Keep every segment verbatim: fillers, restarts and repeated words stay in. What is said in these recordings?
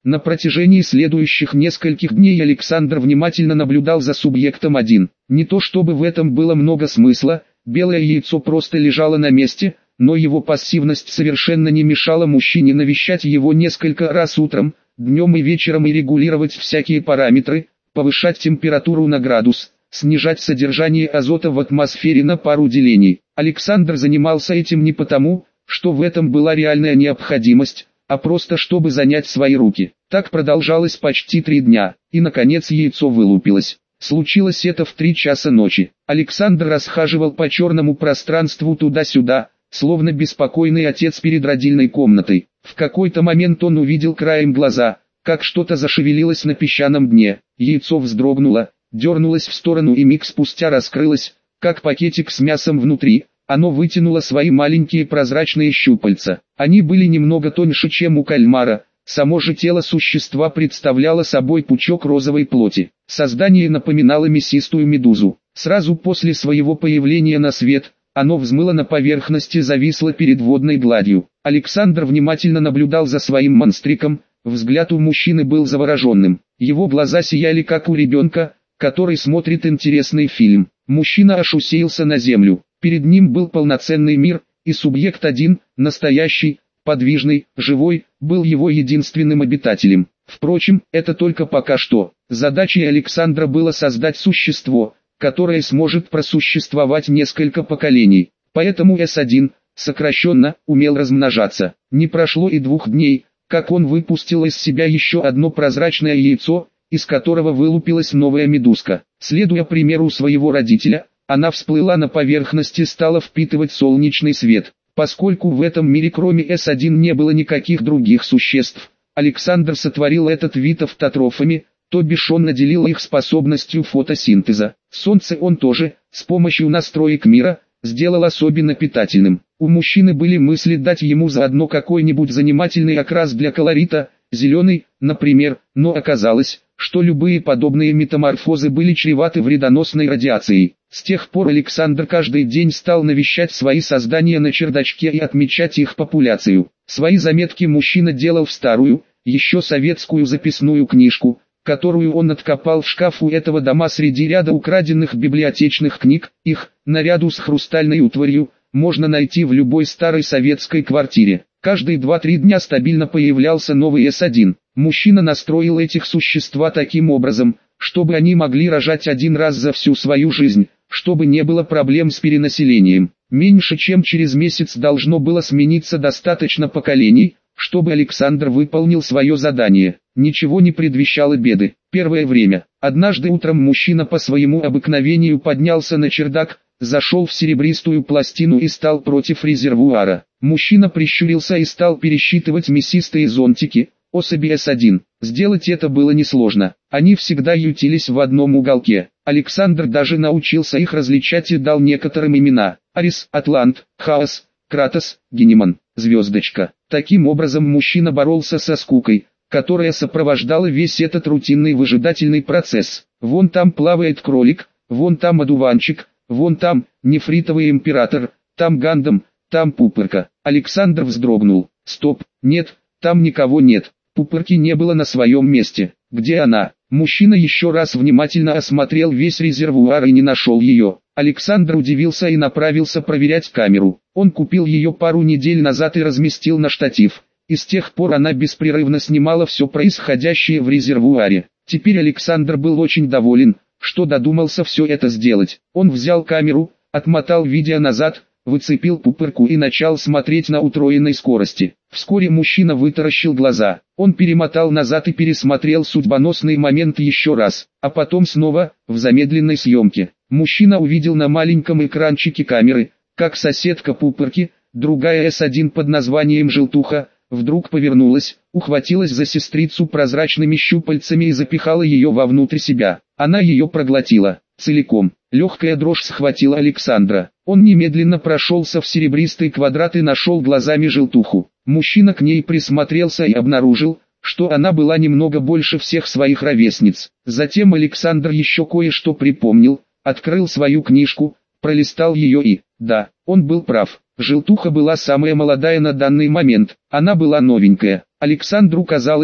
На протяжении следующих нескольких дней Александр внимательно наблюдал за субъектом один. Не то чтобы в этом было много смысла, белое яйцо просто лежало на месте, но его пассивность совершенно не мешала мужчине навещать его несколько раз утром, днем и вечером и регулировать всякие параметры, повышать температуру на градус, снижать содержание азота в атмосфере на пару делений. Александр занимался этим не потому, что в этом была реальная необходимость, а просто чтобы занять свои руки. Так продолжалось почти три дня, и наконец яйцо вылупилось. Случилось это в три часа ночи. Александр расхаживал по черному пространству туда-сюда, словно беспокойный отец перед родильной комнатой. В какой-то момент он увидел краем глаза, как что-то зашевелилось на песчаном дне. Яйцо вздрогнуло, дернулось в сторону и миг спустя раскрылось, как пакетик с мясом внутри. Оно вытянуло свои маленькие прозрачные щупальца. Они были немного тоньше, чем у кальмара. Само же тело существа представляло собой пучок розовой плоти. Создание напоминало мясистую медузу. Сразу после своего появления на свет, оно взмыло на поверхность и зависло перед водной гладью. Александр внимательно наблюдал за своим монстриком. Взгляд у мужчины был завороженным. Его глаза сияли, как у ребенка, который смотрит интересный фильм. Мужчина аж уселся на землю. Перед ним был полноценный мир, и субъект один, настоящий, подвижный, живой, был его единственным обитателем. Впрочем, это только пока что. Задачей Александра было создать существо, которое сможет просуществовать несколько поколений. Поэтому эс один, сокращенно, умел размножаться. Не прошло и двух дней, как он выпустил из себя еще одно прозрачное яйцо, из которого вылупилась новая медузка. Следуя примеру своего родителя, она всплыла на поверхность и стала впитывать солнечный свет. Поскольку в этом мире кроме эс один не было никаких других существ, Александр сотворил этот вид автотрофами, то бишь он наделил их способностью фотосинтеза. Солнце он тоже, с помощью настроек мира, сделал особенно питательным. У мужчины были мысли дать ему заодно какой-нибудь занимательный окрас для колорита, зеленый, например, но оказалось, что любые подобные метаморфозы были чреваты вредоносной радиацией. С тех пор Александр каждый день стал навещать свои создания на чердачке и отмечать их популяцию. Свои заметки мужчина делал в старую, еще советскую записную книжку, которую он откопал в шкаф у этого дома среди ряда украденных библиотечных книг. Их, наряду с хрустальной утварью, можно найти в любой старой советской квартире. Каждые два-три дня стабильно появлялся новый эс один. Мужчина настроил этих существ таким образом, чтобы они могли рожать один раз за всю свою жизнь, чтобы не было проблем с перенаселением. Меньше чем через месяц должно было смениться достаточно поколений, чтобы Александр выполнил свое задание. Ничего не предвещало беды. Первое время. Однажды утром мужчина по своему обыкновению поднялся на чердак, зашел в серебристую пластину и стал против резервуара. Мужчина прищурился и стал пересчитывать мясистые зонтики, особи эс один. Сделать это было несложно. Они всегда ютились в одном уголке. Александр даже научился их различать и дал некоторым имена: Арис, Атлант, Хаос, Кратос, Генеман, Звездочка. Таким образом мужчина боролся со скукой, которая сопровождала весь этот рутинный выжидательный процесс. Вон там плавает кролик, вон там одуванчик, вон там нефритовый император, там Гандам, там Пупырка. Александр вздрогнул. Стоп, нет, там никого нет. Пупырки не было на своем месте. Где она? Мужчина еще раз внимательно осмотрел весь резервуар и не нашел ее. Александр удивился и направился проверять камеру. Он купил ее пару недель назад и разместил на штатив. И с тех пор она беспрерывно снимала все происходящее в резервуаре. Теперь Александр был очень доволен, что додумался все это сделать. Он взял камеру, отмотал видео назад, выцепил пупырку и начал смотреть на утроенной скорости. Вскоре мужчина вытаращил глаза. Он перемотал назад и пересмотрел судьбоносный момент еще раз, а потом снова, в замедленной съемке. Мужчина увидел на маленьком экранчике камеры, как соседка пупырки, другая эс один под названием Желтуха, вдруг повернулась, ухватилась за сестрицу прозрачными щупальцами и запихала ее вовнутрь себя. Она ее проглотила целиком. Легкая дрожь схватила Александра. Он немедленно прошелся в серебристый квадрат и нашел глазами Желтуху. Мужчина к ней присмотрелся и обнаружил, что она была немного больше всех своих ровесниц. Затем Александр еще кое-что припомнил, открыл свою книжку, пролистал ее и, да, он был прав. Желтуха была самая молодая на данный момент, она была новенькая. Александру казалось,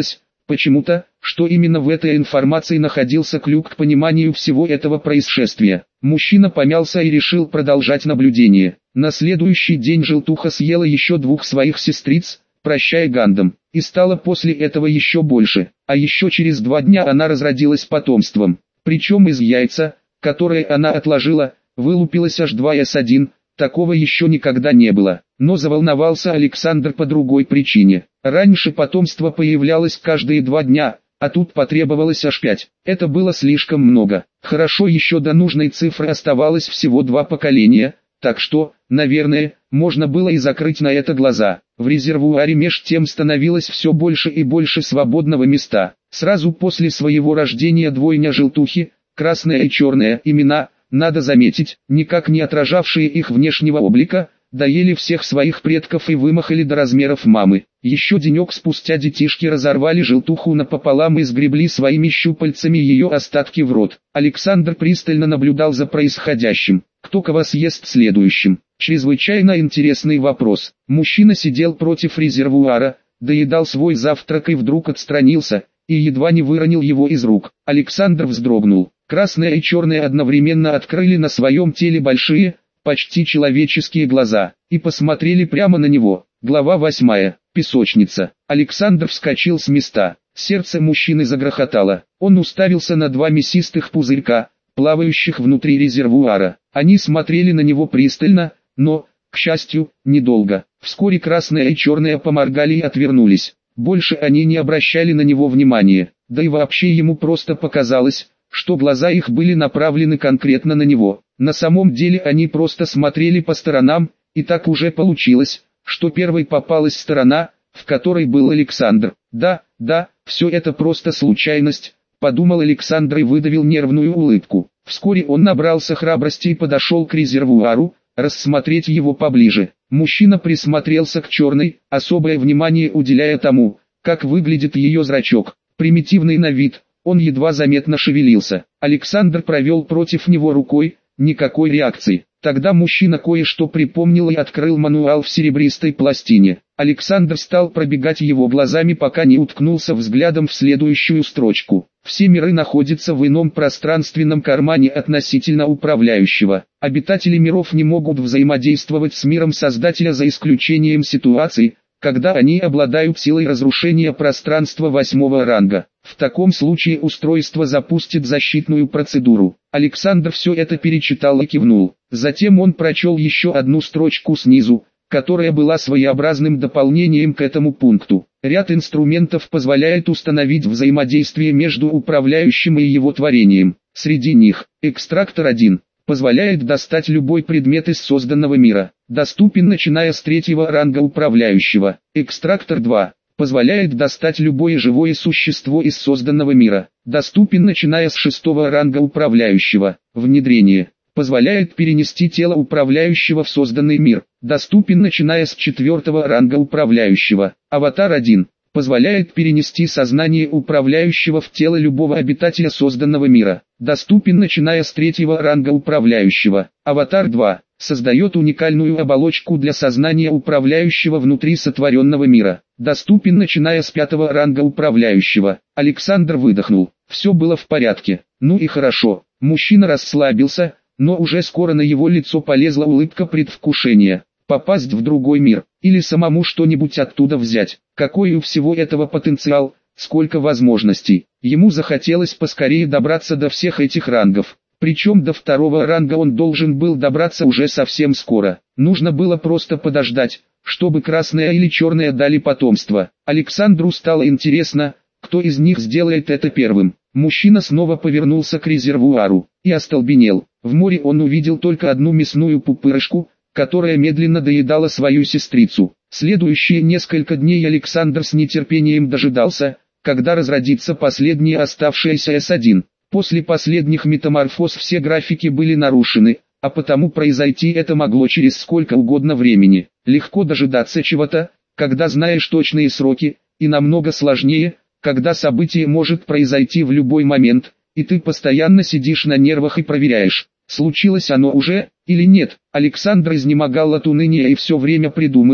почему-то, что именно в этой информации находился ключ к пониманию всего этого происшествия. Мужчина помялся и решил продолжать наблюдение. На следующий день желтуха съела еще двух своих сестриц, прощая гандам, и стало после этого еще больше, а еще через два дня она разродилась потомством. Причем из яйца, которое она отложила, вылупилось аж два эс один, такого еще никогда не было. Но заволновался Александр по другой причине. Раньше потомство появлялось каждые два дня, а тут потребовалось аж пять. Это было слишком много. Хорошо, еще до нужной цифры оставалось всего два поколения, так что, наверное, можно было и закрыть на это глаза. В резервуаре меж тем становилось все больше и больше свободного места. Сразу после своего рождения двойня желтухи, красная и черная, имена, надо заметить, никак не отражавшие их внешнего облика, доели всех своих предков и вымахали до размеров мамы. Еще денек спустя детишки разорвали желтуху напополам и сгребли своими щупальцами ее остатки в рот. Александр пристально наблюдал за происходящим. Кто кого съест следующим? Чрезвычайно интересный вопрос. Мужчина сидел против резервуара, доедал свой завтрак и вдруг отстранился, и едва не выронил его из рук. Александр вздрогнул. Красная и черная одновременно открыли на своем теле большие, почти человеческие глаза, и посмотрели прямо на него. Глава восьмая. Песочница. Александр вскочил с места. Сердце мужчины загрохотало. Он уставился на два мясистых пузырька, плавающих внутри резервуара. Они смотрели на него пристально, но, к счастью, недолго. Вскоре красная и черная поморгали и отвернулись. Больше они не обращали на него внимания. Да и вообще ему просто показалось, что глаза их были направлены конкретно на него. На самом деле они просто смотрели по сторонам, и так уже получилось, что первой попалась сторона, в которой был Александр. Да, да, все это просто случайность, подумал Александр и выдавил нервную улыбку. Вскоре он набрался храбрости и подошел к резервуару, рассмотреть его поближе. Мужчина присмотрелся к черной, особое внимание уделяя тому, как выглядит ее зрачок. Примитивный на вид, он едва заметно шевелился. Александр провел против него рукой, никакой реакции. Тогда мужчина кое-что припомнил и открыл мануал в серебристой пластине. Александр стал пробегать его глазами, пока не уткнулся взглядом в следующую строчку. Все миры находятся в ином пространственном кармане относительно управляющего. Обитатели миров не могут взаимодействовать с миром Создателя за исключением ситуаций, когда они обладают силой разрушения пространства восьмого ранга. В таком случае устройство запустит защитную процедуру. Александр все это перечитал и кивнул. Затем он прочел еще одну строчку снизу, которая была своеобразным дополнением к этому пункту. Ряд инструментов позволяет установить взаимодействие между управляющим и его творением. Среди них, экстрактор один. Позволяет достать любой предмет из созданного мира. Доступен начиная с третьего ранга управляющего. Экстрактор два. Позволяет достать любое живое существо из созданного мира. Доступен начиная с шестого ранга управляющего. Внедрение. Позволяет перенести тело управляющего в созданный мир. Доступен начиная с четвертого ранга управляющего. Аватар один. Позволяет перенести сознание управляющего в тело любого обитателя созданного мира. Доступен начиная с третьего ранга управляющего. Аватар два. Создает уникальную оболочку для сознания управляющего внутри сотворенного мира. Доступен начиная с пятого ранга управляющего. Александр выдохнул. Все было в порядке. Ну и хорошо. Мужчина расслабился, но уже скоро на его лицо полезла улыбка предвкушения. Попасть в другой мир, или самому что-нибудь оттуда взять. Какой у всего этого потенциал, сколько возможностей. Ему захотелось поскорее добраться до всех этих рангов. Причем до второго ранга он должен был добраться уже совсем скоро. Нужно было просто подождать, чтобы красная или черная дали потомство. Александру стало интересно, кто из них сделает это первым. Мужчина снова повернулся к резервуару и остолбенел. В море он увидел только одну мясную пупырышку, которая медленно доедала свою сестрицу. Следующие несколько дней Александр с нетерпением дожидался, когда разродится последняя оставшаяся эс один. После последних метаморфоз все графики были нарушены, а потому произойти это могло через сколько угодно времени. Легко дожидаться чего-то, когда знаешь точные сроки, и намного сложнее, когда событие может произойти в любой момент, и ты постоянно сидишь на нервах и проверяешь, случилось оно уже, или нет. Александр изнемогал от уныния и все время придумывал,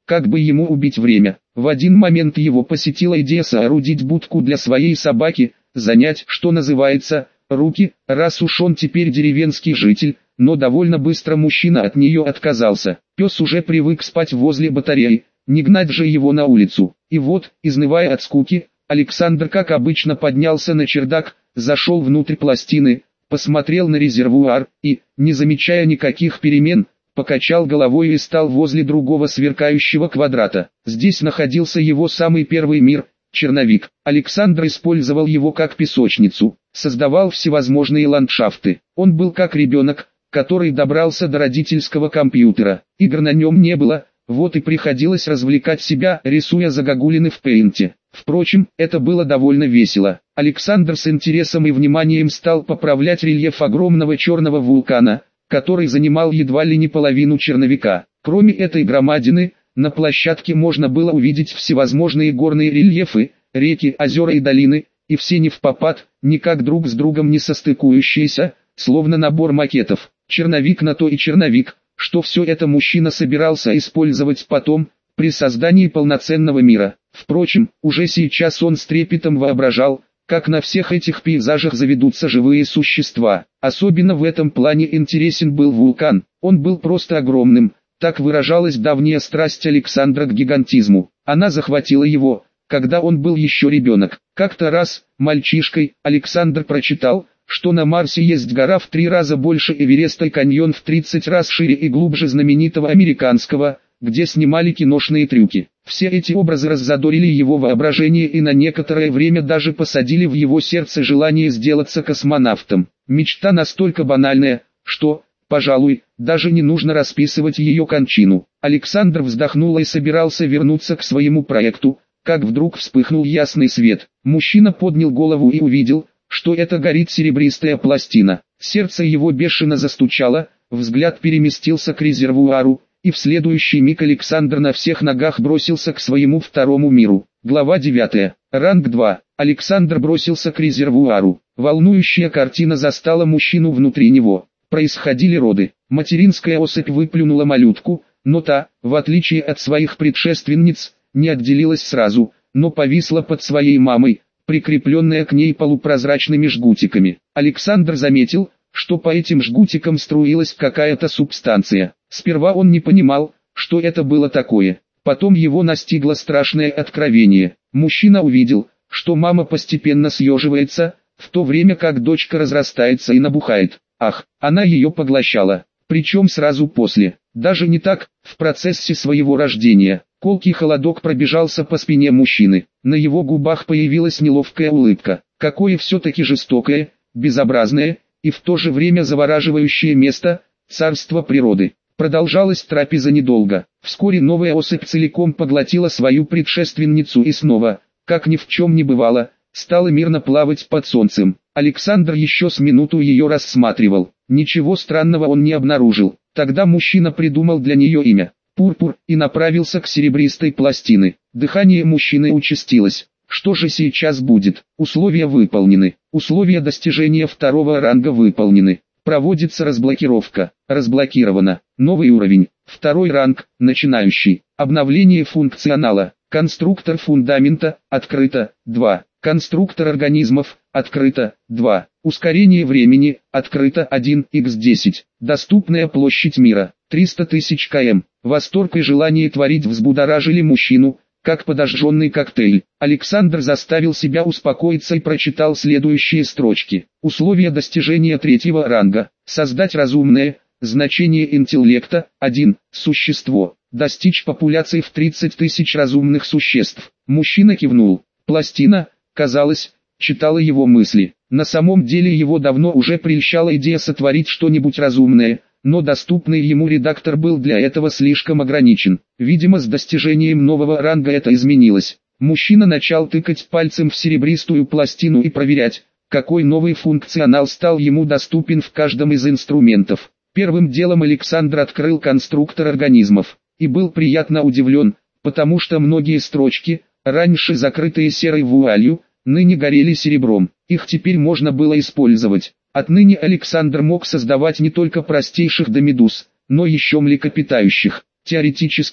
как бы ему убить время. В один момент его посетила идея соорудить будку для своей собаки, занять, что называется, руки, раз уж он теперь деревенский житель, но довольно быстро мужчина от нее отказался. Пес уже привык спать возле батареи, не гнать же его на улицу. И вот, изнывая от скуки, Александр как обычно поднялся на чердак, зашел внутрь пластины, посмотрел на резервуар и, не замечая никаких перемен, покачал головой и стал возле другого сверкающего квадрата. Здесь находился его самый первый мир, черновик. Александр использовал его как песочницу, создавал всевозможные ландшафты. Он был как ребенок, который добрался до родительского компьютера. Игр на нем не было, вот и приходилось развлекать себя, рисуя загогулины в пейнте. Впрочем, это было довольно весело. Александр с интересом и вниманием стал поправлять рельеф огромного черного вулкана, который занимал едва ли не половину черновика. Кроме этой громадины, на площадке можно было увидеть всевозможные горные рельефы, реки, озера и долины, и все невпопад, никак друг с другом не состыкующиеся, словно набор макетов. Черновик на то и черновик, что все это мужчина собирался использовать потом, при создании полноценного мира. Впрочем, уже сейчас он с трепетом воображал, как на всех этих пейзажах заведутся живые существа. Особенно в этом плане интересен был вулкан. Он был просто огромным, так выражалась давняя страсть Александра к гигантизму. Она захватила его, когда он был еще ребенок. Как-то раз, мальчишкой, Александр прочитал, что на Марсе есть гора в три раза больше Эвереста и каньон в тридцать раз шире и глубже знаменитого американского, где снимали киношные трюки. Все эти образы раззадорили его воображение и на некоторое время даже посадили в его сердце желание сделаться космонавтом. Мечта настолько банальная, что, пожалуй, даже не нужно расписывать ее кончину. Александр вздохнул и собирался вернуться к своему проекту, как вдруг вспыхнул ясный свет. Мужчина поднял голову и увидел, что это горит серебристая пластина. Сердце его бешено застучало, взгляд переместился к резервуару, и в следующий миг Александр на всех ногах бросился к своему второму миру. Глава девятая. Ранг два. Александр бросился к резервуару. Волнующая картина застала мужчину внутри него. Происходили роды. Материнская особь выплюнула малютку, но та, в отличие от своих предшественниц, не отделилась сразу, но повисла под своей мамой, прикрепленная к ней полупрозрачными жгутиками. Александр заметил, что по этим жгутикам струилась какая-то субстанция. Сперва он не понимал, что это было такое. Потом его настигло страшное откровение. Мужчина увидел, что мама постепенно съеживается, в то время как дочка разрастается и набухает. Ах, она ее поглощала. Причем сразу после. Даже не так, в процессе своего рождения. Колкий холодок пробежался по спине мужчины. На его губах появилась неловкая улыбка. Какое все-таки жестокое, безобразное и в то же время завораживающее место, царство природы. Продолжалась трапеза недолго. Вскоре новая особь целиком поглотила свою предшественницу и снова, как ни в чем не бывало, стала мирно плавать под солнцем. Александр еще с минуту ее рассматривал. Ничего странного он не обнаружил. Тогда мужчина придумал для нее имя – Пурпур, и направился к серебристой пластине. Дыхание мужчины участилось. Что же сейчас будет? Условия выполнены. Условия достижения второго ранга выполнены. Проводится разблокировка. Разблокировано. Новый уровень. Второй ранг. Начинающий. Обновление функционала. Конструктор фундамента. Открыто. два. Конструктор организмов. Открыто. два. Ускорение времени. Открыто. один икс десять. Доступная площадь мира. триста тысяч километров. Восторг и желание творить взбудоражили мужчину, как подожженный коктейль. Александр заставил себя успокоиться и прочитал следующие строчки. Условия достижения третьего ранга. Создать разумное, значение интеллекта, один, существо. Достичь популяции в тридцать тысяч разумных существ. Мужчина кивнул. Пластина, казалось, читала его мысли. На самом деле его давно уже прельщала идея сотворить что-нибудь разумное, но доступный ему редактор был для этого слишком ограничен. Видимо, с достижением нового ранга это изменилось. Мужчина начал тыкать пальцем в серебристую пластину и проверять, какой новый функционал стал ему доступен в каждом из инструментов. Первым делом Александр открыл конструктор организмов, и был приятно удивлен, потому что многие строчки, раньше закрытые серой вуалью, ныне горели серебром. Их теперь можно было использовать. Отныне Александр мог создавать не только простейших до медуз, но еще млекопитающих. Теоретически,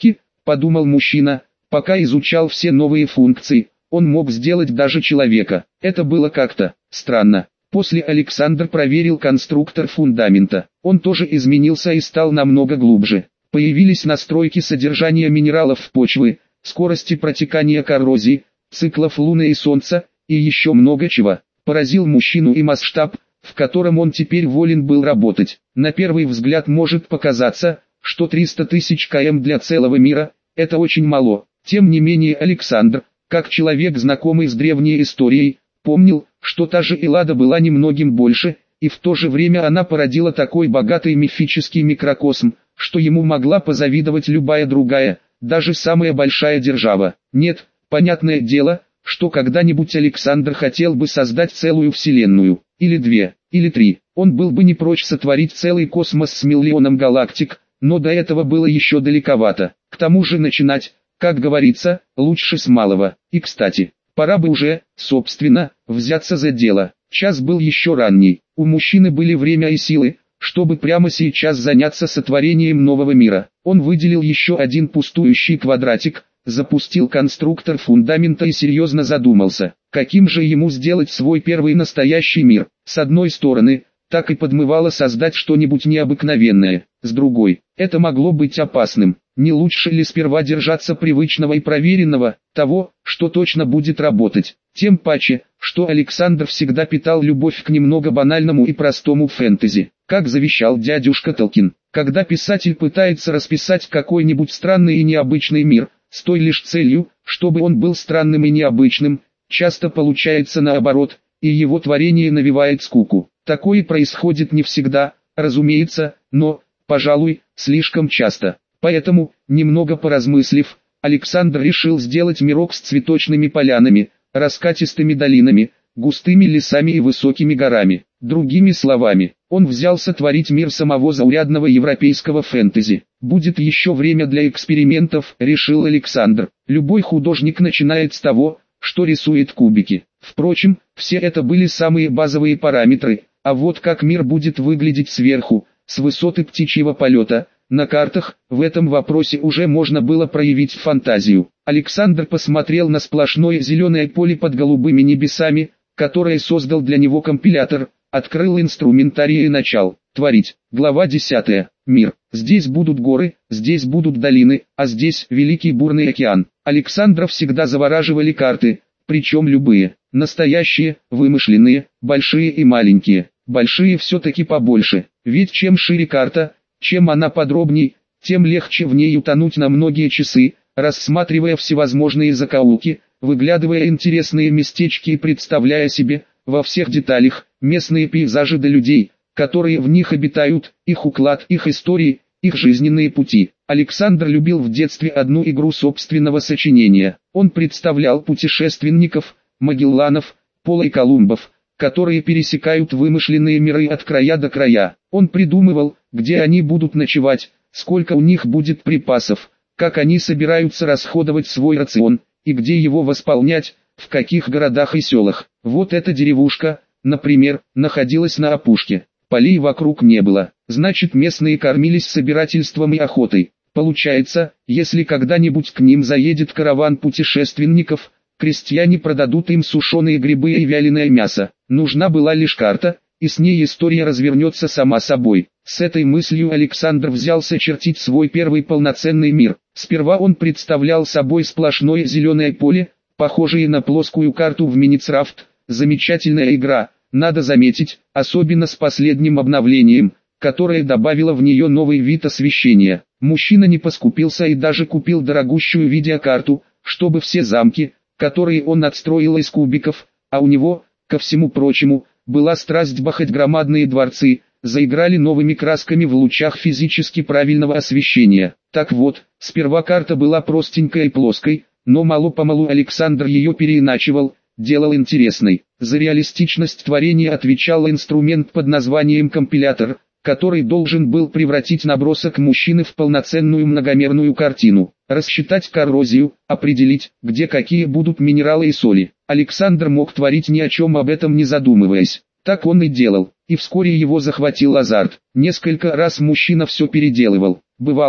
подумал мужчина, пока изучал все новые функции, он мог сделать даже человека. Это было как-то странно. После Александр проверил конструктор фундамента. Он тоже изменился и стал намного глубже. Появились настройки содержания минералов в почве, скорости протекания коррозии, циклов Луны и Солнца, и еще много чего. Поразил мужчину и масштаб, в котором он теперь волен был работать. На первый взгляд может показаться, что триста тысяч километров для целого мира – это очень мало. Тем не менее Александр, как человек, знакомый с древней историей, помнил, что та же Эллада была немногим больше, и в то же время она породила такой богатый мифический микрокосм, что ему могла позавидовать любая другая, даже самая большая держава. Нет, понятное дело, что когда-нибудь Александр хотел бы создать целую вселенную, или две, или три. Он был бы не прочь сотворить целый космос с миллионом галактик, но до этого было еще далековато. К тому же начинать, как говорится, лучше с малого. И кстати, пора бы уже, собственно, взяться за дело. Час был еще ранний, у мужчины были время и силы, чтобы прямо сейчас заняться сотворением нового мира. Он выделил еще один пустующий квадратик, запустил конструктор фундамента и серьезно задумался, каким же ему сделать свой первый настоящий мир. С одной стороны, так и подмывало создать что-нибудь необыкновенное, с другой, это могло быть опасным. Не лучше ли сперва держаться привычного и проверенного, того, что точно будет работать? Тем паче, что Александр всегда питал любовь к немного банальному и простому фэнтези. Как завещал дядюшка Толкин, когда писатель пытается расписать какой-нибудь странный и необычный мир, с той лишь целью, чтобы он был странным и необычным, часто получается наоборот, и его творение навевает скуку. Такое происходит не всегда, разумеется, но, пожалуй, слишком часто. Поэтому, немного поразмыслив, Александр решил сделать мирок с цветочными полянами, раскатистыми долинами, густыми лесами и высокими горами. Другими словами, он взялся творить мир самого заурядного европейского фэнтези. Будет еще время для экспериментов, решил Александр. Любой художник начинает с того, что рисует кубики. Впрочем, все это были самые базовые параметры, а вот как мир будет выглядеть сверху, с высоты птичьего полета, на картах, в этом вопросе уже можно было проявить фантазию. Александр посмотрел на сплошное зеленое поле под голубыми небесами, которое создал для него компилятор, открыл инструментарий и начал творить. Глава десятая. Мир. Здесь будут горы, здесь будут долины, а здесь великий бурный океан. Александра всегда завораживали карты, причем любые, настоящие, вымышленные, большие и маленькие. Большие все-таки побольше, ведь чем шире карта, чем она подробней, тем легче в ней утонуть на многие часы, рассматривая всевозможные закоулки, выглядывая интересные местечки и представляя себе, во всех деталях, местные пейзажи до людей, которые в них обитают, их уклад, их истории, их жизненные пути. Александр любил в детстве одну игру собственного сочинения. Он представлял путешественников, Магелланов, Пола и Колумбов, которые пересекают вымышленные миры от края до края. Он придумывал, где они будут ночевать, сколько у них будет припасов, как они собираются расходовать свой рацион, и где его восполнять, в каких городах и селах. Вот эта деревушка, например, находилась на опушке. Полей вокруг не было, значит местные кормились собирательством и охотой. Получается, если когда-нибудь к ним заедет караван путешественников, крестьяне продадут им сушеные грибы и вяленое мясо. Нужна была лишь карта, и с ней история развернется сама собой. С этой мыслью Александр взялся чертить свой первый полноценный мир. Сперва он представлял собой сплошное зеленое поле, похожее на плоскую карту в Minecraft. Замечательная игра, надо заметить, особенно с последним обновлением, которое добавило в нее новый вид освещения. Мужчина не поскупился и даже купил дорогущую видеокарту, чтобы все замки, которые он отстроил из кубиков, а у него, ко всему прочему, была страсть бахать громадные дворцы, заиграли новыми красками в лучах физически правильного освещения. Так вот, сперва карта была простенькой и плоской, но мало-помалу Александр ее переиначивал, делал интересной. За реалистичность творения отвечал инструмент под названием компилятор, который должен был превратить набросок мужчины в полноценную многомерную картину, рассчитать коррозию, определить, где какие будут минералы и соли. Александр мог творить ни о чем об этом не задумываясь. Так он и делал, и вскоре его захватил азарт. Несколько раз мужчина все переделывал. Бывало,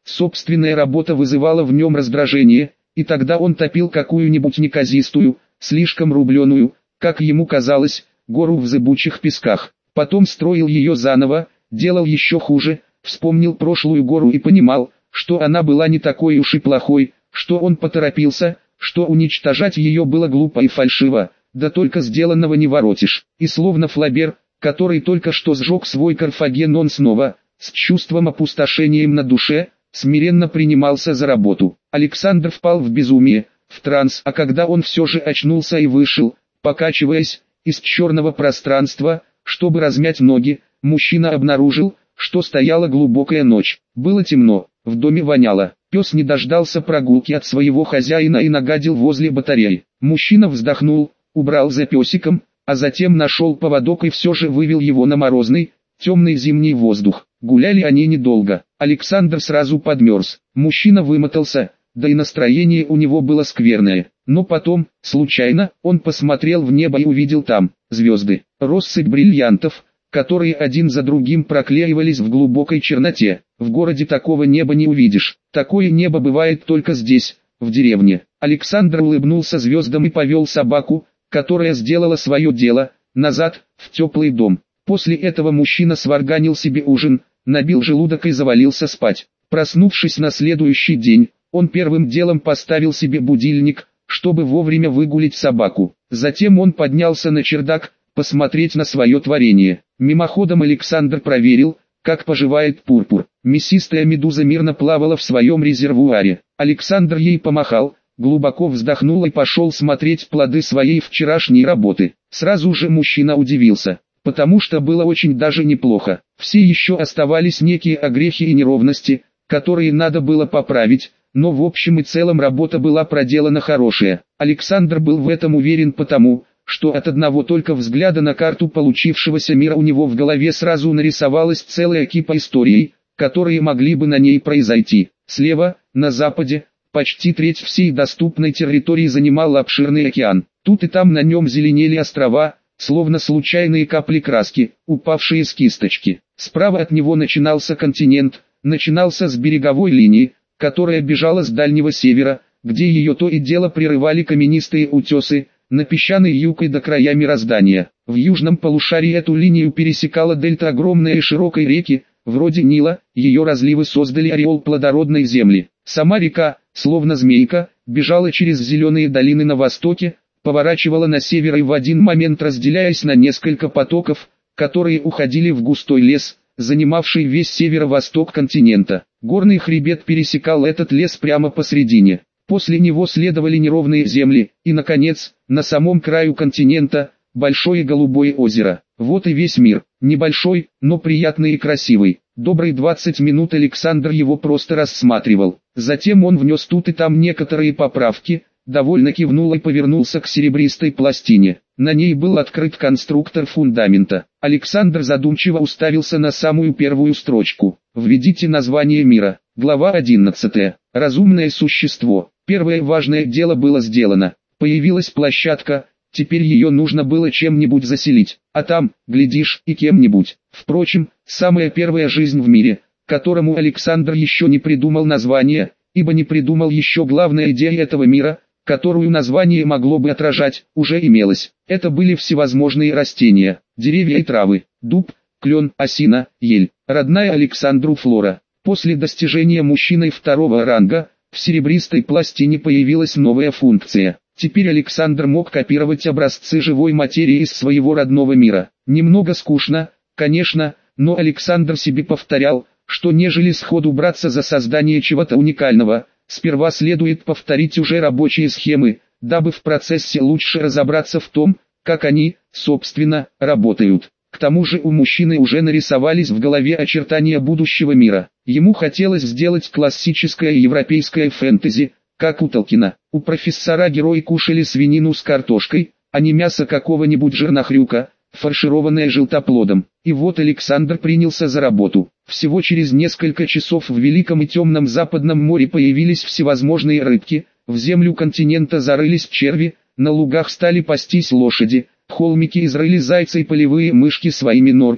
Собственная работа вызывала в нем раздражение, и тогда он топил какую-нибудь неказистую, слишком рубленую, как ему казалось, гору в зыбучих песках. Потом строил ее заново, делал еще хуже, вспомнил прошлую гору и понимал, что она была не такой уж и плохой, что он поторопился, что уничтожать ее было глупо и фальшиво, да только сделанного не воротишь. И словно Флабер, который только что сжег свой Карфаген, он снова, с чувством опустошением на душе, смиренно принимался за работу. Александр впал в безумие, в транс, а когда он все же очнулся и вышел, покачиваясь, из черного пространства, чтобы размять ноги, мужчина обнаружил, что стояла глубокая ночь. Было темно, в доме воняло. Пес не дождался прогулки от своего хозяина и нагадил возле батареи. Мужчина вздохнул, убрал за песиком, а затем нашел поводок и все же вывел его на морозный, темный зимний воздух. Гуляли они недолго. Александр сразу подмерз. Мужчина вымотался, да и настроение у него было скверное. Но потом, случайно, он посмотрел в небо и увидел там звезды, россыпь бриллиантов, которые один за другим проклеивались в глубокой черноте. В городе такого неба не увидишь. Такое небо бывает только здесь, в деревне. Александр улыбнулся звездам и повел собаку, которая сделала свое дело, назад, в теплый дом. После этого мужчина сварганил себе ужин, набил желудок и завалился спать. Проснувшись на следующий день, он первым делом поставил себе будильник, чтобы вовремя выгулить собаку. Затем он поднялся на чердак, посмотреть на свое творение. Мимоходом Александр проверил, как поживает Пурпур. Мясистая медуза мирно плавала в своем резервуаре. Александр ей помахал, глубоко вздохнул и пошел смотреть плоды своей вчерашней работы. Сразу же мужчина удивился, потому что было очень даже неплохо. Все еще оставались некие огрехи и неровности, которые надо было поправить, но в общем и целом работа была проделана хорошая. Александр был в этом уверен потому, что от одного только взгляда на карту получившегося мира у него в голове сразу нарисовалась целая кипа историй, которые могли бы на ней произойти. Слева, на западе, почти треть всей доступной территории занимал обширный океан. Тут и там на нем зеленели острова, словно случайные капли краски, упавшие с кисточки. Справа от него начинался континент, начинался с береговой линии, которая бежала с дальнего севера, где ее то и дело прерывали каменистые утесы, на песчаный юг и до края мироздания. В южном полушарии эту линию пересекала дельта огромной и широкой реки, вроде Нила, ее разливы создали ореол плодородной земли. Сама река, словно змейка, бежала через зеленые долины на востоке, поворачивала на север и в один момент разделяясь на несколько потоков, которые уходили в густой лес, занимавший весь северо-восток континента. Горный хребет пересекал этот лес прямо посредине. После него следовали неровные земли, и, наконец, на самом краю континента, большое голубое озеро. Вот и весь мир, небольшой, но приятный и красивый. Добрые двадцать минут Александр его просто рассматривал. Затем он внес тут и там некоторые поправки, довольно кивнул и повернулся к серебристой пластине. На ней был открыт конструктор фундамента. Александр задумчиво уставился на самую первую строчку. Введите название мира. Глава одиннадцатая. Разумное существо. Первое важное дело было сделано. Появилась площадка, теперь ее нужно было чем-нибудь заселить. А там, глядишь, и кем-нибудь. Впрочем, самая первая жизнь в мире, которому Александр еще не придумал название, ибо не придумал еще главная идея этого мира, которую название могло бы отражать, уже имелось. Это были всевозможные растения, деревья и травы, дуб, клен, осина, ель, родная Александру флора. После достижения мужчиной второго ранга, в серебристой пластине появилась новая функция. Теперь Александр мог копировать образцы живой материи из своего родного мира. Немного скучно, конечно, но Александр себе повторял, что нежели сходу браться за создание чего-то уникального, сперва следует повторить уже рабочие схемы, дабы в процессе лучше разобраться в том, как они, собственно, работают. К тому же у мужчины уже нарисовались в голове очертания будущего мира. Ему хотелось сделать классическое европейское фэнтези, как у Толкина. У профессора герои кушали свинину с картошкой, а не мясо какого-нибудь жирнохрюка, фаршированное желтоплодом. И вот Александр принялся за работу. Всего через несколько часов в Великом и Темном Западном море появились всевозможные рыбки, в землю континента зарылись черви, на лугах стали пастись лошади, холмики изрыли зайцы и полевые мышки своими норками,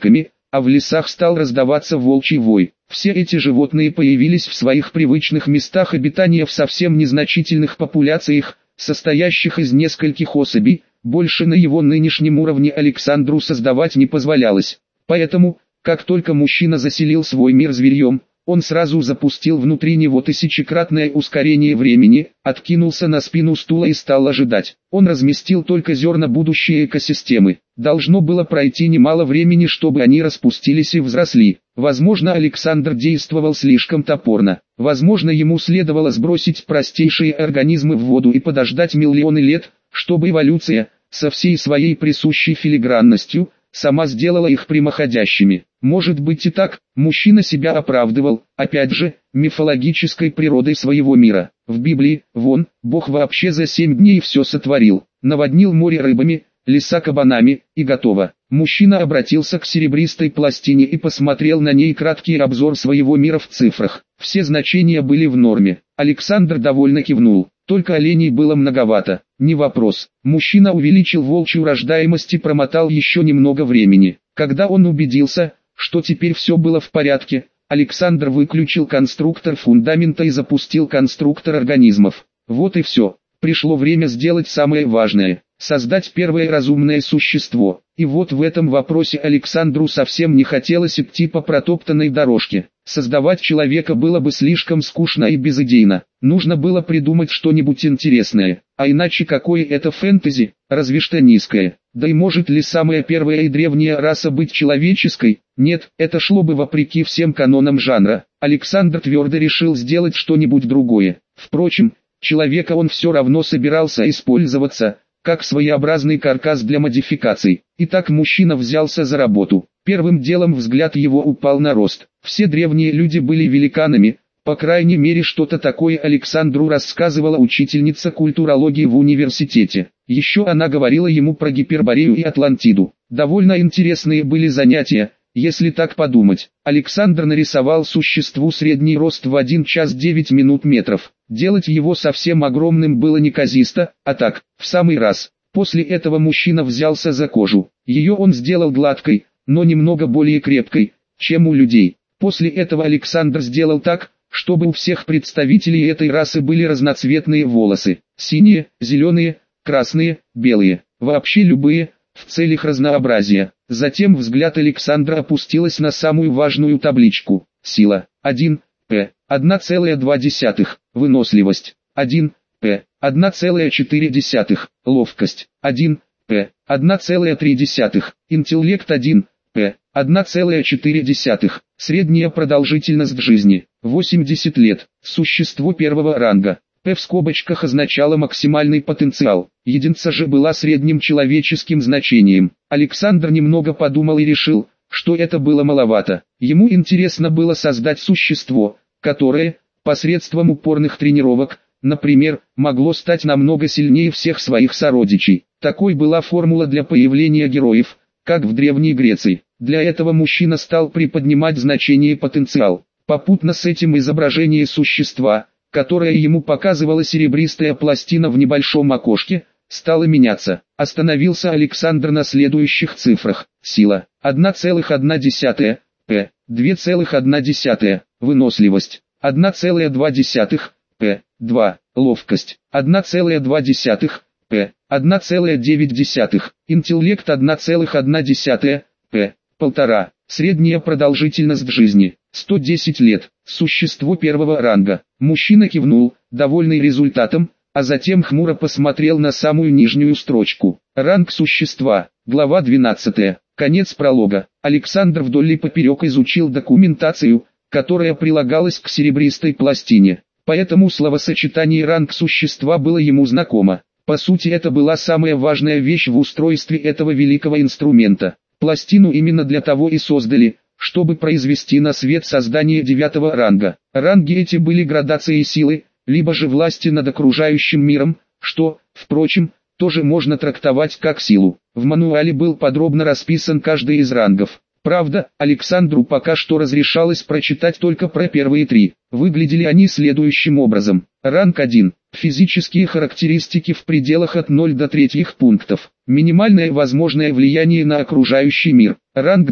а в лесах стал раздаваться волчий вой. Все эти животные появились в своих привычных местах обитания в совсем незначительных популяциях, состоящих из нескольких особей, больше на его нынешнем уровне Александру создавать не позволялось. Поэтому, как только мужчина заселил свой мир зверьем, он сразу запустил внутри него тысячекратное ускорение времени, откинулся на спину стула и стал ожидать. Он разместил только зерна будущей экосистемы. Должно было пройти немало времени, чтобы они распустились и взросли. Возможно, Александр действовал слишком топорно. Возможно, ему следовало сбросить простейшие организмы в воду и подождать миллионы лет, чтобы эволюция, со всей своей присущей филигранностью, сама сделала их прямоходящими. Может быть и так, мужчина себя оправдывал, опять же, мифологической природой своего мира. В Библии, вон, Бог вообще за семь дней все сотворил, наводнил море рыбами, леса кабанами, и готово. Мужчина обратился к серебристой пластине и посмотрел на ней краткий обзор своего мира в цифрах. Все значения были в норме. Александр довольно кивнул. Только оленей было многовато. Не вопрос. Мужчина увеличил волчью рождаемость и промотал еще немного времени. Когда он убедился, что теперь все было в порядке, Александр выключил конструктор фундамента и запустил конструктор организмов. Вот и все. Пришло время сделать самое важное – создать первое разумное существо. И вот в этом вопросе Александру совсем не хотелось идти по протоптанной дорожке. Создавать человека было бы слишком скучно и безыдейно. Нужно было придумать что-нибудь интересное. А иначе какое это фэнтези, разве что низкое. Да и может ли самая первая и древняя раса быть человеческой? Нет, это шло бы вопреки всем канонам жанра. Александр твердо решил сделать что-нибудь другое. Впрочем, человека он все равно собирался использоваться, как своеобразный каркас для модификаций. Итак, мужчина взялся за работу. Первым делом взгляд его упал на рост. Все древние люди были великанами, по крайней мере что-то такое Александру рассказывала учительница культурологии в университете. Еще она говорила ему про Гиперборею и Атлантиду. Довольно интересные были занятия, если так подумать. Александр нарисовал существу средний рост в один час девять минут метров. Делать его совсем огромным было неказисто, а так, в самый раз. После этого мужчина взялся за кожу. Ее он сделал гладкой, но немного более крепкой, чем у людей. После этого Александр сделал так, чтобы у всех представителей этой расы были разноцветные волосы. Синие, зеленые, красные, белые. Вообще любые, в целях разнообразия. Затем взгляд Александра опустилась на самую важную табличку. Сила. один, П. одна целая две десятых. Выносливость. один, П. одна целая четыре десятых. Ловкость. один, П. одна целая три десятых. Интеллект. один, П. одна целая четыре десятых. Средняя продолжительность жизни. восемьдесят лет. Существо первого ранга. П в скобочках означало максимальный потенциал. Единица же была средним человеческим значением. Александр немного подумал и решил, что это было маловато. Ему интересно было создать существо, которое, посредством упорных тренировок, например, могло стать намного сильнее всех своих сородичей. Такой была формула для появления героев, как в Древней Греции. Для этого мужчина стал приподнимать значение потенциал. Попутно с этим изображение существа, которое ему показывала серебристая пластина в небольшом окошке, стало меняться. Остановился Александр на следующих цифрах. Сила одна целая одна десятая, П. две целых одна десятая, выносливость одна целая две десятых, П. два, ловкость одна целая две десятых, П. одна целая девять десятых, интеллект одна целая одна десятая, П. полтора, средняя продолжительность жизни сто десять лет, существо первого ранга. Мужчина кивнул, довольный результатом, а затем хмуро посмотрел на самую нижнюю строчку. Ранг существа, глава двенадцатая, конец пролога. Александр вдоль и поперек изучил документацию, которая прилагалась к серебристой пластине. Поэтому словосочетание «ранг существа» было ему знакомо. По сути, это была самая важная вещь в устройстве этого великого инструмента. Пластину именно для того и создали, чтобы произвести на свет создание девятого ранга. Ранги эти были градацией силы, либо же власти над окружающим миром, что, впрочем, тоже можно трактовать как силу. В мануале был подробно расписан каждый из рангов. Правда, Александру пока что разрешалось прочитать только про первые три. Выглядели они следующим образом. Ранг один. Физические характеристики в пределах от ноль до третьих пунктов. Минимальное возможное влияние на окружающий мир. Ранг два.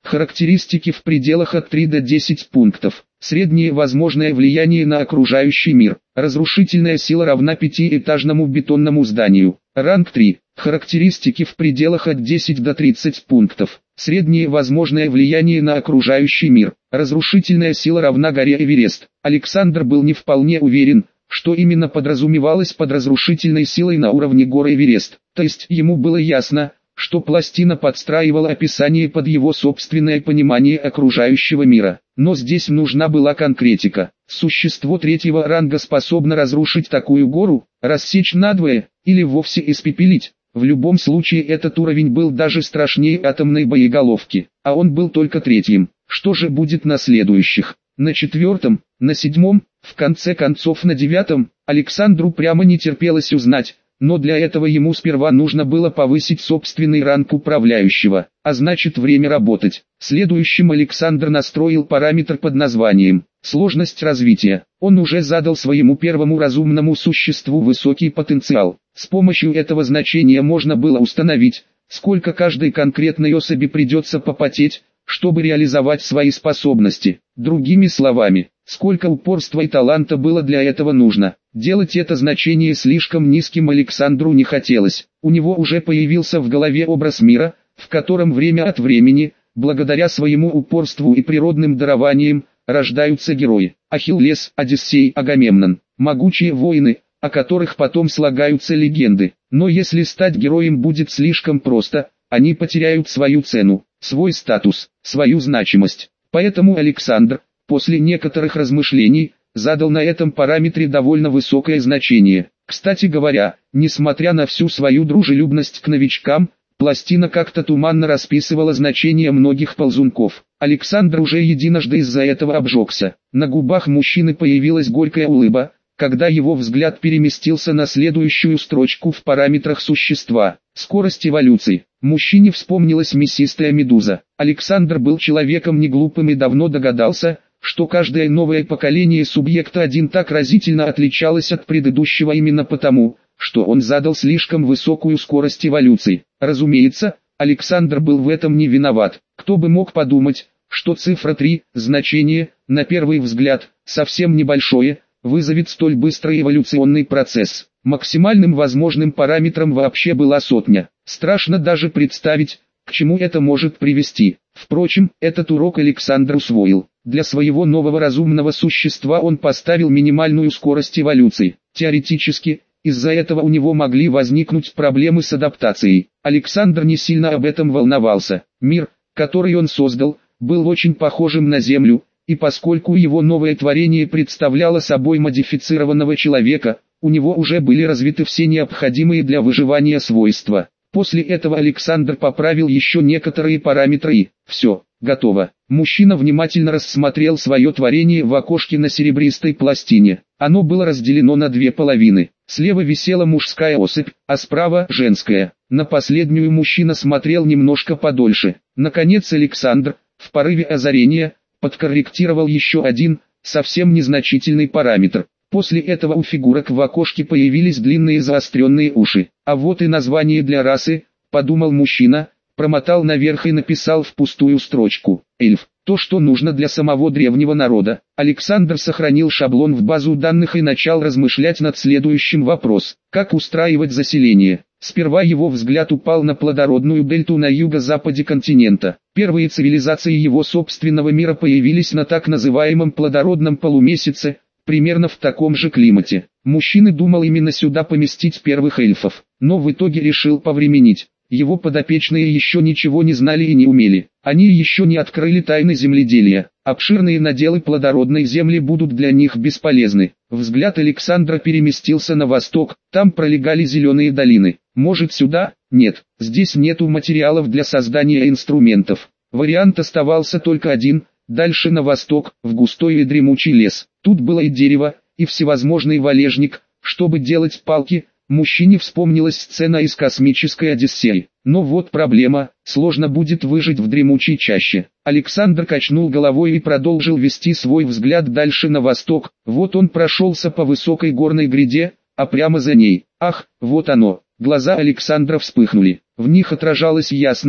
Характеристики в пределах от трёх до десяти пунктов. Среднее возможное влияние на окружающий мир. Разрушительная сила равна пятиэтажному бетонному зданию. Ранг три. Характеристики в пределах от десяти до тридцати пунктов. Среднее возможное влияние на окружающий мир. Разрушительная сила равна горе Эверест. Александр был не вполне уверен, что именно подразумевалось под разрушительной силой на уровне горы Эверест. То есть ему было ясно, что пластина подстраивала описание под его собственное понимание окружающего мира. Но здесь нужна была конкретика. Существо третьего ранга способно разрушить такую гору, рассечь надвое, или вовсе испепелить. В любом случае этот уровень был даже страшнее атомной боеголовки, а он был только третьим. Что же будет на следующих? На четвертом, на седьмом, в конце концов на девятом? Александру прямо не терпелось узнать, но для этого ему сперва нужно было повысить собственный ранг управляющего, а значит время работать. Следующим Александр настроил параметр под названием «Сложность развития». Он уже задал своему первому разумному существу высокий потенциал. С помощью этого значения можно было установить, сколько каждой конкретной особи придется попотеть, чтобы реализовать свои способности. Другими словами, сколько упорства и таланта было для этого нужно. Делать это значение слишком низким Александру не хотелось. У него уже появился в голове образ мира, в котором время от времени, благодаря своему упорству и природным дарованиям, рождаются герои. Ахиллес, Одиссей, Агамемнон. Могучие воины, о которых потом слагаются легенды. Но если стать героем будет слишком просто, они потеряют свою цену, свой статус, свою значимость. Поэтому Александр, после некоторых размышлений, задал на этом параметре довольно высокое значение. Кстати говоря, несмотря на всю свою дружелюбность к новичкам, пластина как-то туманно расписывала значения многих ползунков. Александр уже единожды из-за этого обжегся. На губах мужчины появилась горькая улыбка, когда его взгляд переместился на следующую строчку в параметрах существа. Скорость эволюции. Мужчине вспомнилась мясистая медуза. Александр был человеком неглупым и давно догадался, что каждое новое поколение субъекта один так разительно отличалось от предыдущего именно потому, что он задал слишком высокую скорость эволюции. Разумеется, Александр был в этом не виноват. Кто бы мог подумать, что цифра три, значение, на первый взгляд, совсем небольшое, вызовет столь быстрый эволюционный процесс. Максимальным возможным параметром вообще была сотня. Страшно даже представить, к чему это может привести. Впрочем, этот урок Александр усвоил. Для своего нового разумного существа он поставил минимальную скорость эволюции. Теоретически, из-за этого у него могли возникнуть проблемы с адаптацией. Александр не сильно об этом волновался. Мир, который он создал, был очень похожим на Землю, и поскольку его новое творение представляло собой модифицированного человека, у него уже были развиты все необходимые для выживания свойства. После этого Александр поправил еще некоторые параметры и все, готово. Мужчина внимательно рассмотрел свое творение в окошке на серебристой пластине. Оно было разделено на две половины. Слева висела мужская особь, а справа женская. На последнюю мужчина смотрел немножко подольше. Наконец Александр, в порыве озарения, подкорректировал еще один, совсем незначительный параметр. После этого у фигурок в окошке появились длинные заостренные уши. А вот и название для расы, подумал мужчина, промотал наверх и написал в пустую строчку. Эльф. То, что нужно для самого древнего народа. Александр сохранил шаблон в базу данных и начал размышлять над следующим вопросом. Как устраивать заселение? Сперва его взгляд упал на плодородную дельту на юго-западе континента. Первые цивилизации его собственного мира появились на так называемом плодородном полумесяце, примерно в таком же климате. Мужчина думал именно сюда поместить первых эльфов, но в итоге решил повременить. Его подопечные еще ничего не знали и не умели. Они еще не открыли тайны земледелия. Обширные наделы плодородной земли будут для них бесполезны. Взгляд Александра переместился на восток, там пролегали зеленые долины. Может сюда? Нет, здесь нету материалов для создания инструментов. Вариант оставался только один, дальше на восток, в густой и дремучий лес. Тут было и дерево, и всевозможный валежник, чтобы делать палки. Мужчине вспомнилась сцена из космической Одиссеи. Но вот проблема, сложно будет выжить в дремучей чаще. Александр качнул головой и продолжил вести свой взгляд дальше на восток. Вот он прошелся по высокой горной гряде, а прямо за ней, ах, вот оно. Глаза Александра вспыхнули. В них отражалось ясное,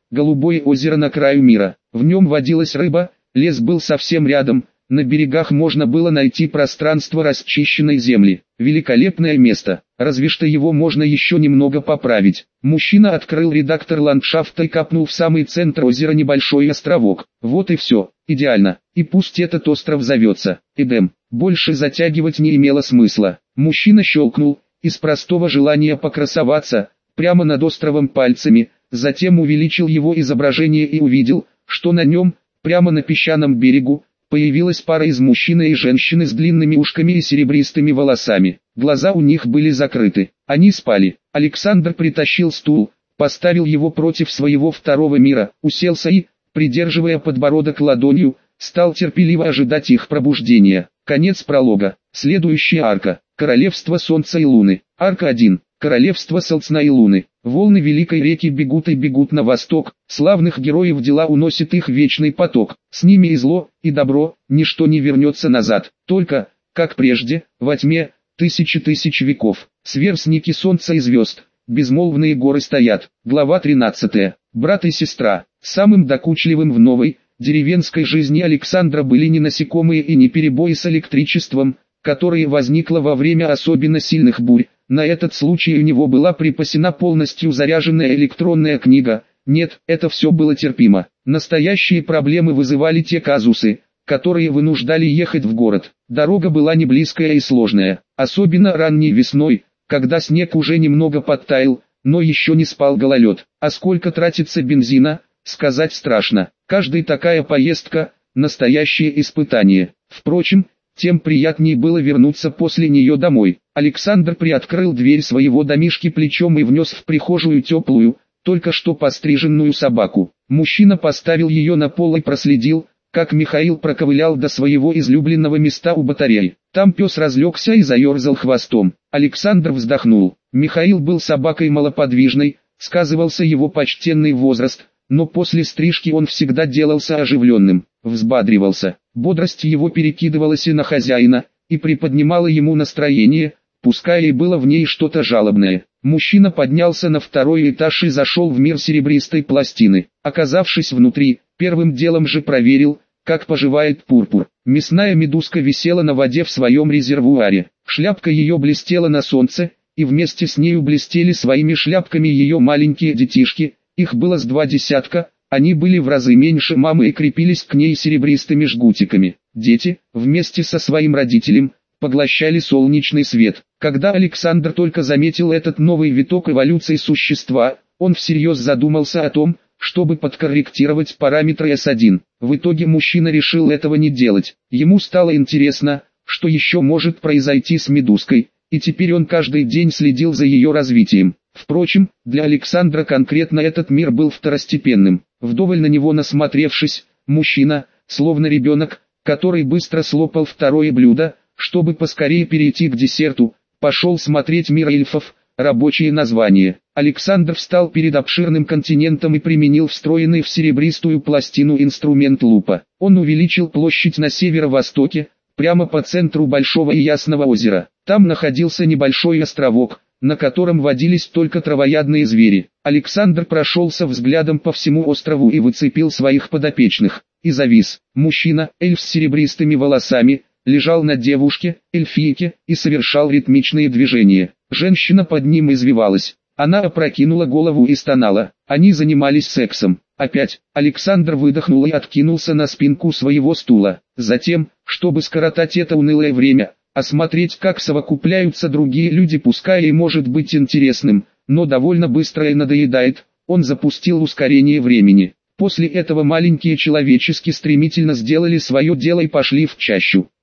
голубое озеро на краю мира. В нем водилась рыба, лес был совсем рядом, на берегах можно было найти пространство расчищенной земли. Великолепное место, разве что его можно еще немного поправить. Мужчина открыл редактор ландшафта и капнул в самый центр озера небольшой островок. Вот и все, идеально. И пусть этот остров зовется Эдем. Больше затягивать не имело смысла. Мужчина щелкнул, из простого желания покрасоваться, прямо над островом пальцами, затем увеличил его изображение и увидел, что на нем, прямо на песчаном берегу, появилась пара из мужчины и женщины с длинными ушками и серебристыми волосами. Глаза у них были закрыты. Они спали. Александр притащил стул, поставил его против своего второго мира, уселся и, придерживая подбородок ладонью, стал терпеливо ожидать их пробуждения. Конец пролога. Следующая арка. Королевство Солнца и Луны. Арка один. Королевство Солнца и Луны. Волны великой реки бегут и бегут на восток, славных героев дела уносит их вечный поток. С ними и зло, и добро, ничто не вернется назад. Только, как прежде, во тьме, тысячи тысяч веков. Сверстники солнца и звезд, безмолвные горы стоят. Глава тринадцатая. Брат и сестра. Самым докучливым в новой, деревенской жизни Александра были не насекомые и не перебои с электричеством, которые возникло во время особенно сильных бурь. На этот случай у него была припасена полностью заряженная электронная книга. Нет, это все было терпимо. Настоящие проблемы вызывали те казусы, которые вынуждали ехать в город. Дорога была не близкая и сложная, особенно ранней весной, когда снег уже немного подтаял, но еще не спал гололед. А сколько тратится бензина, сказать страшно. Каждая такая поездка – настоящее испытание. Впрочем, тем приятнее было вернуться после нее домой. Александр приоткрыл дверь своего домишки плечом и внес в прихожую теплую, только что постриженную собаку. Мужчина поставил ее на пол и проследил, как Михаил проковылял до своего излюбленного места у батареи. Там пес разлегся и заерзал хвостом. Александр вздохнул. Михаил был собакой малоподвижной, сказывался его почтенный возраст, но после стрижки он всегда делался оживленным, взбадривался. Бодрость его перекидывалась и на хозяина, и приподнимала ему настроение, пускай и было в ней что-то жалобное. Мужчина поднялся на второй этаж и зашел в мир серебристой пластины. Оказавшись внутри, первым делом же проверил, как поживает Пурпур. Мясная медузка висела на воде в своем резервуаре. Шляпка ее блестела на солнце, и вместе с нею блестели своими шляпками ее маленькие детишки. Их было с два десятка, они были в разы меньше мамы и крепились к ней серебристыми жгутиками. Дети, вместе со своим родителем, поглощали солнечный свет. Когда Александр только заметил этот новый виток эволюции существа, он всерьез задумался о том, чтобы подкорректировать параметры эс один. В итоге мужчина решил этого не делать. Ему стало интересно, что еще может произойти с медузкой, и теперь он каждый день следил за ее развитием. Впрочем, для Александра конкретно этот мир был второстепенным. Вдоволь на него насмотревшись, мужчина, словно ребенок, который быстро слопал второе блюдо, чтобы поскорее перейти к десерту, пошел смотреть мир эльфов, рабочее название. Александр встал перед обширным континентом и применил встроенный в серебристую пластину инструмент лупа. Он увеличил площадь на северо-востоке, прямо по центру большого и ясного озера. Там находился небольшой островок, на котором водились только травоядные звери. Александр прошелся взглядом по всему острову и выцепил своих подопечных, и завис. Мужчина, эльф с серебристыми волосами, лежал на девушке, эльфийке, и совершал ритмичные движения. Женщина под ним извивалась. Она опрокинула голову и стонала. Они занимались сексом. Опять, Александр выдохнул и откинулся на спинку своего стула. Затем, чтобы скоротать это унылое время, осмотреть, как совокупляются другие люди, пускай и может быть интересным, но довольно быстро и надоедает, он запустил ускорение времени. После этого маленькие человечески стремительно сделали свое дело и пошли в чащу.